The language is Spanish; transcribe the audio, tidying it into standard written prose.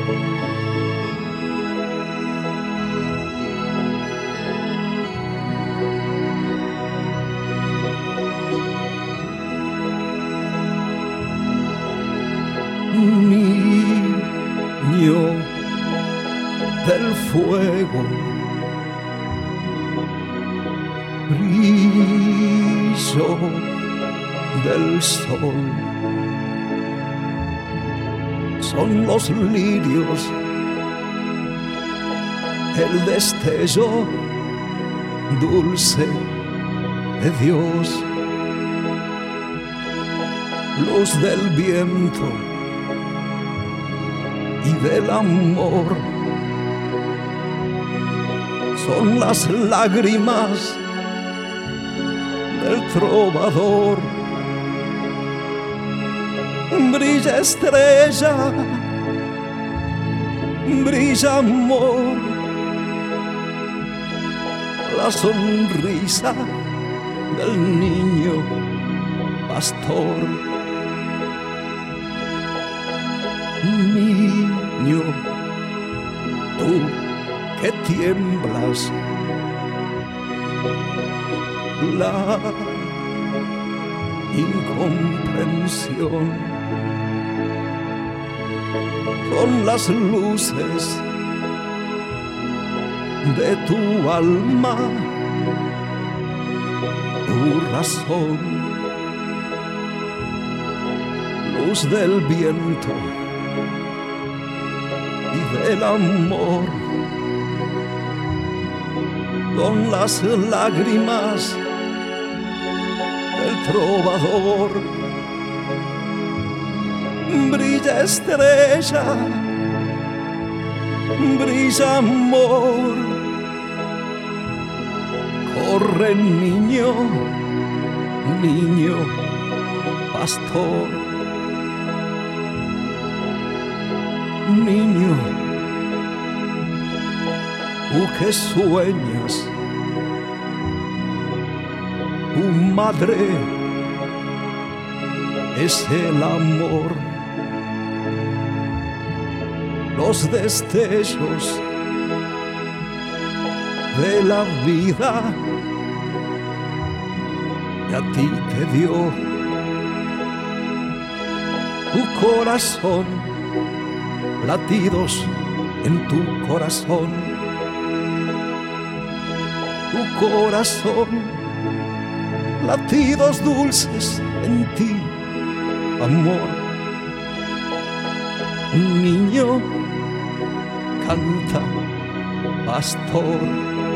Niño del fuego, brillo del sol, son los lirios, el destello dulce de Dios, luz del viento y del amor, son las lágrimas del trovador. Brilla estrella, brilla amor, la sonrisa del niño pastor. Niño, tú que tiemblas, la incomprensión son las luces de tu alma, tu razón, luz del viento y del amor, con las lágrimas del trovador. Brilla estrella, brilla amor, corre niño, niño pastor. Niño, tú que sueñas, tu madre es el amor, los destellos de la vida que a ti te dio tu corazón, latidos en tu corazón, tu corazón, latidos dulces en ti, amor. Niño, canta, pastor.